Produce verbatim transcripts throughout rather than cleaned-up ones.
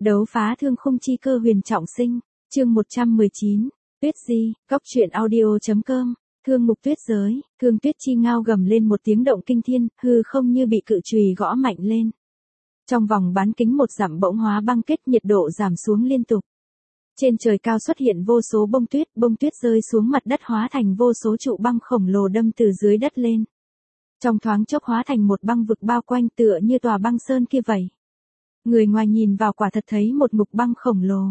Đấu phá thương khung chi cơ huyền trọng sinh, chương một trăm mười chín, Tuyết Di, Cóc truyện audio chấm com, thương mục tuyết giới, thương tuyết chi ngao gầm lên một tiếng động kinh thiên, hư không như bị cự chùy gõ mạnh lên. Trong vòng bán kính một dặm bỗng hóa băng kết, nhiệt độ giảm xuống liên tục. Trên trời cao xuất hiện vô số bông tuyết, bông tuyết rơi xuống mặt đất hóa thành vô số trụ băng khổng lồ đâm từ dưới đất lên. Trong thoáng chốc hóa thành một băng vực bao quanh tựa như tòa băng sơn kia vậy. Người ngoài nhìn vào quả thật thấy một ngục băng khổng lồ.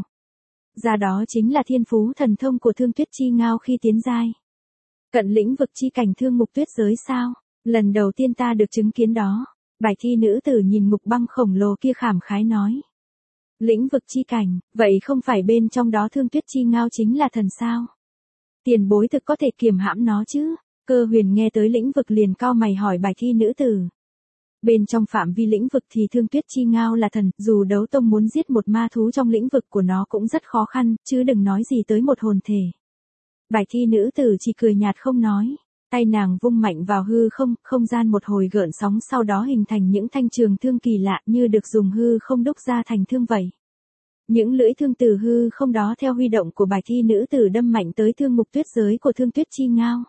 Ra đó chính là thiên phú thần thông của thương tuyết chi ngao khi tiến giai. Cận lĩnh vực chi cảnh thương mục tuyết giới sao? Lần đầu tiên ta được chứng kiến đó. Bài thi nữ tử nhìn ngục băng khổng lồ kia khảm khái nói. Lĩnh vực chi cảnh, vậy không phải bên trong đó thương tuyết chi ngao chính là thần sao? Tiền bối thực có thể kiềm hãm nó chứ? Cơ huyền nghe tới lĩnh vực liền cau mày hỏi bài thi nữ tử. Bên trong phạm vi lĩnh vực thì thương tuyết chi ngao là thần, dù đấu tông muốn giết một ma thú trong lĩnh vực của nó cũng rất khó khăn, chứ đừng nói gì tới một hồn thể. Bài thi nữ tử chỉ cười nhạt không nói, tay nàng vung mạnh vào hư không, không gian một hồi gợn sóng sau đó hình thành những thanh trường thương kỳ lạ như được dùng hư không đúc ra thành thương vậy. Những lưỡi thương từ hư không đó theo huy động của bài thi nữ tử đâm mạnh tới thương mục tuyết giới của thương tuyết chi ngao.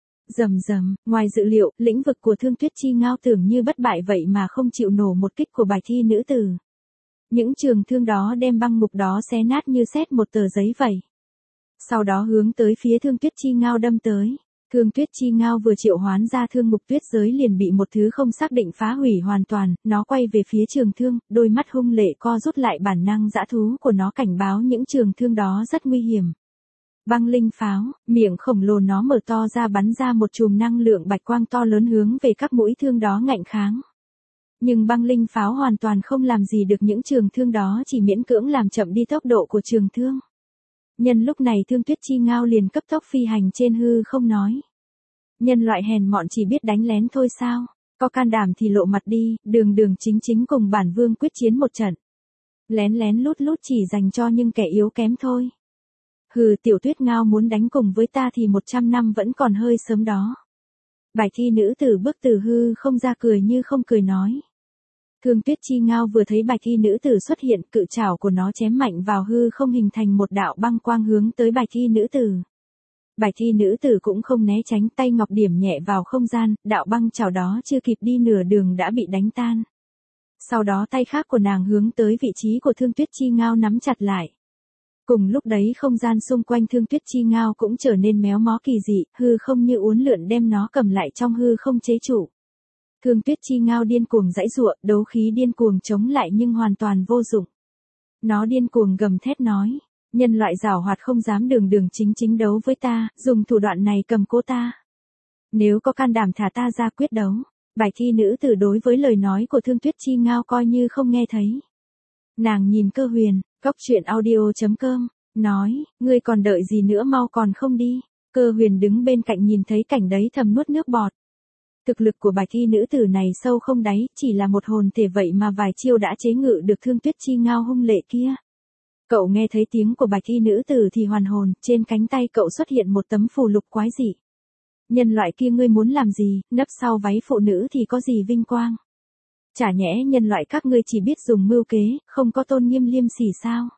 Rầm rầm, ngoài dự liệu, lĩnh vực của thương tuyết chi ngao tưởng như bất bại vậy mà không chịu nổ một kích của bài thi nữ tử. Những trường thương đó đem băng ngục đó xé nát như xét một tờ giấy vậy. Sau đó hướng tới phía thương tuyết chi ngao đâm tới. Thương tuyết chi ngao vừa triệu hoán ra thương mục tuyết giới liền bị một thứ không xác định phá hủy hoàn toàn, nó quay về phía trường thương, đôi mắt hung lệ co rút lại, bản năng dã thú của nó cảnh báo những trường thương đó rất nguy hiểm. Băng linh pháo, miệng khổng lồ nó mở to ra bắn ra một chùm năng lượng bạch quang to lớn hướng về các mũi thương đó ngạnh kháng. Nhưng băng linh pháo hoàn toàn không làm gì được những trường thương đó, chỉ miễn cưỡng làm chậm đi tốc độ của trường thương. Nhân lúc này thương tuyết chi ngao liền cấp tốc phi hành trên hư không nói. Nhân loại hèn mọn chỉ biết đánh lén thôi sao, có can đảm thì lộ mặt đi, đường đường chính chính cùng bản vương quyết chiến một trận. Lén lén lút lút chỉ dành cho những kẻ yếu kém thôi. Hừ, tiểu tuyết ngao muốn đánh cùng với ta thì một trăm năm vẫn còn hơi sớm đó. Bài thi nữ tử bước từ hư không ra cười như không cười nói. Thương tuyết chi ngao vừa thấy bài thi nữ tử xuất hiện, cự trảo của nó chém mạnh vào hư không hình thành một đạo băng quang hướng tới bài thi nữ tử. Bài thi nữ tử cũng không né tránh, tay ngọc điểm nhẹ vào không gian, đạo băng trảo đó chưa kịp đi nửa đường đã bị đánh tan. Sau đó tay khác của nàng hướng tới vị trí của thương tuyết chi ngao nắm chặt lại. Cùng lúc đấy không gian xung quanh thương tuyết chi ngao cũng trở nên méo mó kỳ dị, hư không như uốn lượn đem nó cầm lại trong hư không chế trụ. Thương tuyết chi ngao điên cuồng giãy giụa, đấu khí điên cuồng chống lại nhưng hoàn toàn vô dụng. Nó điên cuồng gầm thét nói, nhân loại giảo hoạt không dám đường đường chính chính đấu với ta, dùng thủ đoạn này cầm cố ta. Nếu có can đảm thả ta ra quyết đấu. Bài thi nữ tử đối với lời nói của thương tuyết chi ngao coi như không nghe thấy. Nàng nhìn Cơ Huyền, Cóc truyện audio chấm com, nói, ngươi còn đợi gì nữa, mau còn không đi. Cơ Huyền đứng bên cạnh nhìn thấy cảnh đấy thầm nuốt nước bọt. Thực lực của bài thi nữ tử này sâu không đáy, chỉ là một hồn thể vậy mà vài chiêu đã chế ngự được thương tuyết chi ngao hung lệ kia. Cậu nghe thấy tiếng của bài thi nữ tử thì hoàn hồn, trên cánh tay cậu xuất hiện một tấm phù lục quái dị. Nhân loại kia ngươi muốn làm gì, nấp sau váy phụ nữ thì có gì vinh quang. Chả nhẽ nhân loại các ngươi chỉ biết dùng mưu kế, không có tôn nghiêm liêm sỉ sao?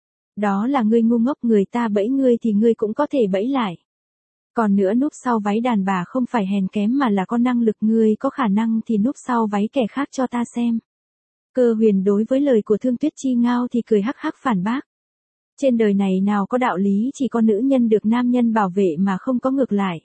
Đó là ngươi ngu ngốc, người ta bẫy ngươi thì ngươi cũng có thể bẫy lại. Còn nữa, núp sau váy đàn bà không phải hèn kém mà là có năng lực, ngươi có khả năng thì núp sau váy kẻ khác cho ta xem. Cơ Huyền đối với lời của thương tuyết chi ngao thì cười hắc hắc phản bác. Trên đời này nào có đạo lý chỉ có nữ nhân được nam nhân bảo vệ mà không có ngược lại.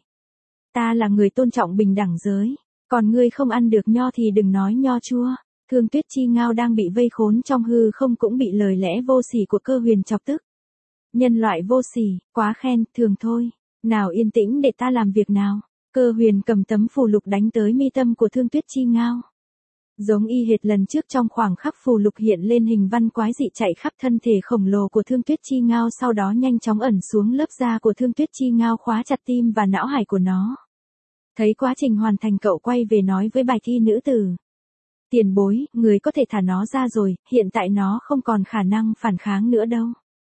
Ta là người tôn trọng bình đẳng giới. Còn ngươi không ăn được nho thì đừng nói nho chua. Thương tuyết chi ngao đang bị vây khốn trong hư không cũng bị lời lẽ vô sỉ của Cơ Huyền chọc tức. Nhân loại vô sỉ, quá khen, thường thôi. Nào yên tĩnh để ta làm việc nào. Cơ Huyền cầm tấm phù lục đánh tới mi tâm của thương tuyết chi ngao. Giống y hệt lần trước, trong khoảng khắc phù lục hiện lên hình văn quái dị chạy khắp thân thể khổng lồ của thương tuyết chi ngao, sau đó nhanh chóng ẩn xuống lớp da của thương tuyết chi ngao, khóa chặt tim và não hải của nó. Thấy quá trình hoàn thành, cậu quay về nói với bài thi nữ tử. Tiền bối, người có thể thả nó ra rồi, hiện tại nó không còn khả năng phản kháng nữa đâu.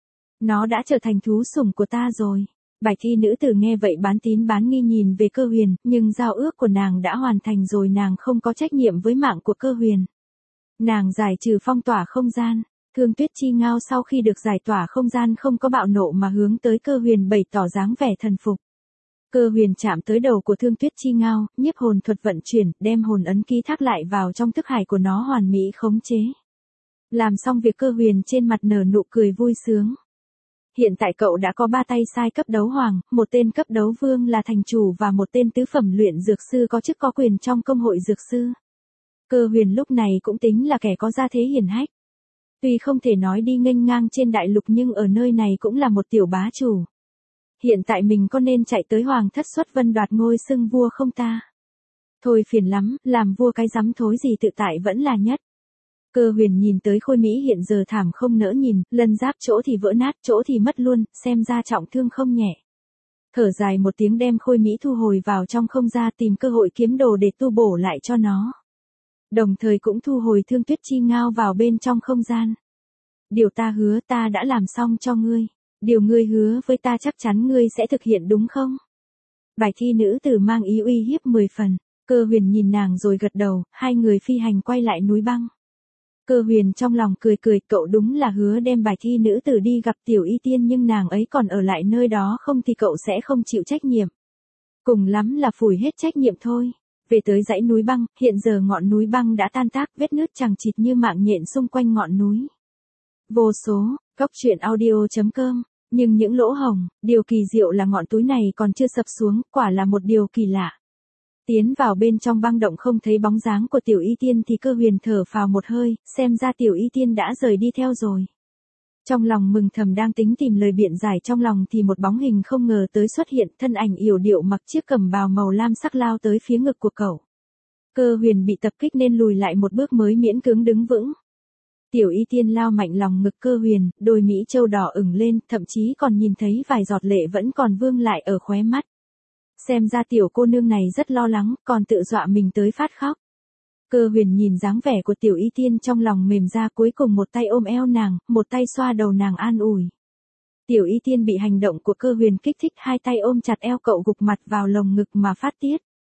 Nó đã trở thành thú sủng của ta rồi. Bài thi nữ tử nghe vậy bán tín bán nghi nhìn về Cơ Huyền, nhưng giao ước của nàng đã hoàn thành rồi, nàng không có trách nhiệm với mạng của Cơ Huyền. Nàng giải trừ phong tỏa không gian, Thương Tuyết Chi Ngao sau khi được giải tỏa không gian không có bạo nộ mà hướng tới Cơ Huyền bày tỏ dáng vẻ thần phục. Cơ Huyền chạm tới đầu của Thương Tuyết Chi Ngao, nhiếp hồn thuật vận chuyển, đem hồn ấn ký thác lại vào trong thức hải của nó hoàn mỹ khống chế. Làm xong việc Cơ Huyền trên mặt nở nụ cười vui sướng. Hiện tại cậu đã có ba tay sai cấp đấu hoàng, một tên cấp đấu vương là thành chủ và một tên tứ phẩm luyện dược sư có chức có quyền trong công hội dược sư. Cơ Huyền lúc này cũng tính là kẻ có gia thế hiển hách. Tuy không thể nói đi nghênh ngang trên đại lục nhưng ở nơi này cũng là một tiểu bá chủ. Hiện tại mình có nên chạy tới hoàng thất xuất vân đoạt ngôi xưng vua không ta? Thôi phiền lắm, làm vua cái rắm thối gì tự tại vẫn là nhất. Cơ Huyền nhìn tới Khôi Mỹ hiện giờ thảm không nỡ nhìn, lân giáp chỗ thì vỡ nát, chỗ thì mất luôn, xem ra trọng thương không nhẹ. Thở dài một tiếng đem Khôi Mỹ thu hồi vào trong không gian tìm cơ hội kiếm đồ để tu bổ lại cho nó. Đồng thời cũng thu hồi Thương Tuyết Chi Ngao vào bên trong không gian. Điều ta hứa ta đã làm xong cho ngươi. Điều ngươi hứa với ta chắc chắn ngươi sẽ thực hiện đúng không? Bài thi nữ tử mang ý uy hiếp mười phần. Cơ Huyền nhìn nàng rồi gật đầu, hai người phi hành quay lại núi băng. Cơ Huyền trong lòng cười cười, cậu đúng là hứa đem bài thi nữ tử đi gặp tiểu y tiên nhưng nàng ấy còn ở lại nơi đó không thì cậu sẽ không chịu trách nhiệm. Cùng lắm là phủi hết trách nhiệm thôi. Về tới dãy núi băng, hiện giờ ngọn núi băng đã tan tác, vết nứt chằng chịt như mạng nhện xung quanh ngọn núi. Vô số, góc truyện audio chấm com. Nhưng những lỗ hổng, điều kỳ diệu là ngọn túi này còn chưa sập xuống, quả là một điều kỳ lạ. Tiến vào bên trong băng động không thấy bóng dáng của tiểu y tiên thì Cơ Huyền thở phào một hơi, xem ra tiểu y tiên đã rời đi theo rồi. Trong lòng mừng thầm đang tính tìm lời biện giải trong lòng thì một bóng hình không ngờ tới xuất hiện, thân ảnh yểu điệu mặc chiếc cẩm bào màu lam sắc lao tới phía ngực của cậu. Cơ Huyền bị tập kích nên lùi lại một bước mới miễn cưỡng đứng vững. Tiểu y tiên lao mạnh lòng ngực Cơ Huyền, đôi mỹ châu đỏ ửng lên, thậm chí còn nhìn thấy vài giọt lệ vẫn còn vương lại ở khóe mắt. Xem ra tiểu cô nương này rất lo lắng, còn tự dọa mình tới phát khóc. Cơ Huyền nhìn dáng vẻ của tiểu y tiên trong lòng mềm ra, cuối cùng một tay ôm eo nàng, một tay xoa đầu nàng an ủi. Tiểu y tiên bị hành động của Cơ Huyền kích thích, hai tay ôm chặt eo cậu gục mặt vào lồng ngực mà phát tiết.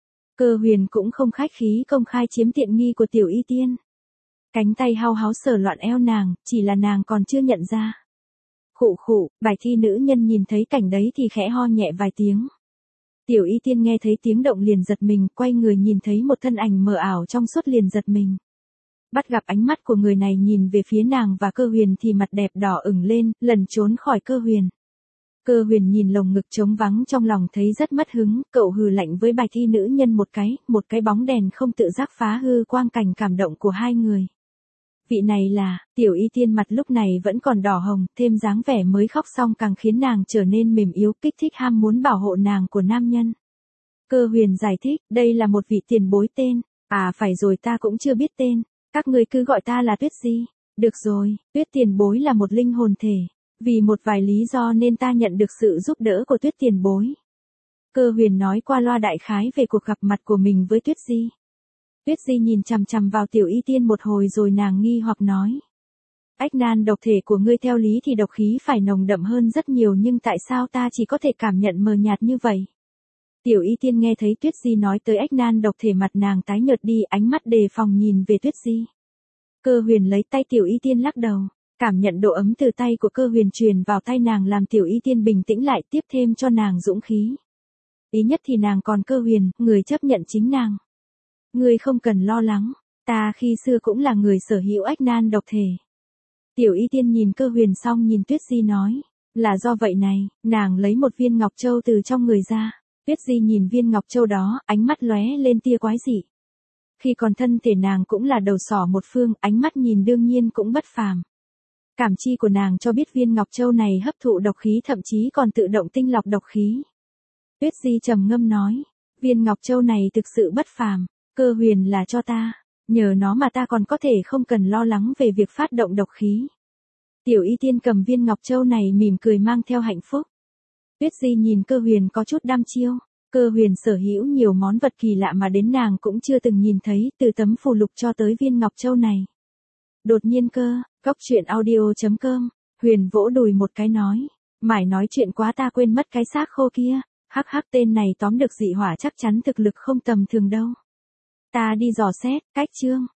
Cơ Huyền cũng không khách khí công khai chiếm tiện nghi của tiểu y tiên. Cánh tay hao háo sờ loạn eo nàng, chỉ là nàng còn chưa nhận ra. Khụ khụ, bài thi nữ nhân nhìn thấy cảnh đấy thì khẽ ho nhẹ vài tiếng. Tiểu y tiên nghe thấy tiếng động liền giật mình, quay người nhìn thấy một thân ảnh mờ ảo trong suốt liền giật mình. Bắt gặp ánh mắt của người này nhìn về phía nàng và Cơ Huyền thì mặt đẹp đỏ ửng lên, lần trốn khỏi Cơ Huyền. Cơ Huyền nhìn lồng ngực trống vắng trong lòng thấy rất mất hứng, cậu hừ lạnh với bài thi nữ nhân một cái, một cái bóng đèn không tự giác phá hư quang cảnh cảm động của hai người. Vị này là, tiểu y tiên mặt lúc này vẫn còn đỏ hồng, thêm dáng vẻ mới khóc xong càng khiến nàng trở nên mềm yếu, kích thích ham muốn bảo hộ nàng của nam nhân. Cơ Huyền giải thích, đây là một vị tiền bối tên, à phải rồi ta cũng chưa biết tên, các ngươi cứ gọi ta là Tuyết Di. Được rồi, Tuyết tiền bối là một linh hồn thể, vì một vài lý do nên ta nhận được sự giúp đỡ của Tuyết tiền bối. Cơ Huyền nói qua loa đại khái về cuộc gặp mặt của mình với Tuyết Di. Tuyết Di nhìn chằm chằm vào tiểu y tiên một hồi rồi nàng nghi hoặc nói. Ách nan độc thể của ngươi theo lý thì độc khí phải nồng đậm hơn rất nhiều nhưng tại sao ta chỉ có thể cảm nhận mờ nhạt như vậy? Tiểu y tiên nghe thấy Tuyết Di nói tới ách nan độc thể mặt nàng tái nhợt đi, ánh mắt đề phòng nhìn về Tuyết Di. Cơ Huyền lấy tay tiểu y tiên lắc đầu, cảm nhận độ ấm từ tay của Cơ Huyền truyền vào tay nàng làm tiểu y tiên bình tĩnh lại, tiếp thêm cho nàng dũng khí. Ý nhất thì nàng còn Cơ Huyền, người chấp nhận chính nàng. Ngươi không cần lo lắng, ta khi xưa cũng là người sở hữu ách nan độc thể. Tiểu y tiên nhìn Cơ Huyền xong nhìn Tuyết Di nói, là do vậy này, nàng lấy một viên ngọc châu từ trong người ra. Tuyết Di nhìn viên ngọc châu đó, ánh mắt lóe lên tia quái dị. Khi còn thân thể nàng cũng là đầu sỏ một phương, ánh mắt nhìn đương nhiên cũng bất phàm. Cảm chi của nàng cho biết viên ngọc châu này hấp thụ độc khí, thậm chí còn tự động tinh lọc độc khí. Tuyết Di trầm ngâm nói, viên ngọc châu này thực sự bất phàm. Cơ Huyền là cho ta, nhờ nó mà ta còn có thể không cần lo lắng về việc phát động độc khí. Tiểu y tiên cầm viên ngọc châu này mỉm cười mang theo hạnh phúc. Tuyết Di nhìn Cơ Huyền có chút đăm chiêu, Cơ Huyền sở hữu nhiều món vật kỳ lạ mà đến nàng cũng chưa từng nhìn thấy, từ tấm phù lục cho tới viên ngọc châu này. Đột nhiên cơ, góc truyện audio chấm com, Huyền vỗ đùi một cái nói, mải nói chuyện quá ta quên mất cái xác khô kia, hắc hắc tên này tóm được dị hỏa chắc chắn thực lực không tầm thường đâu. Ta đi dò xét, cách chương.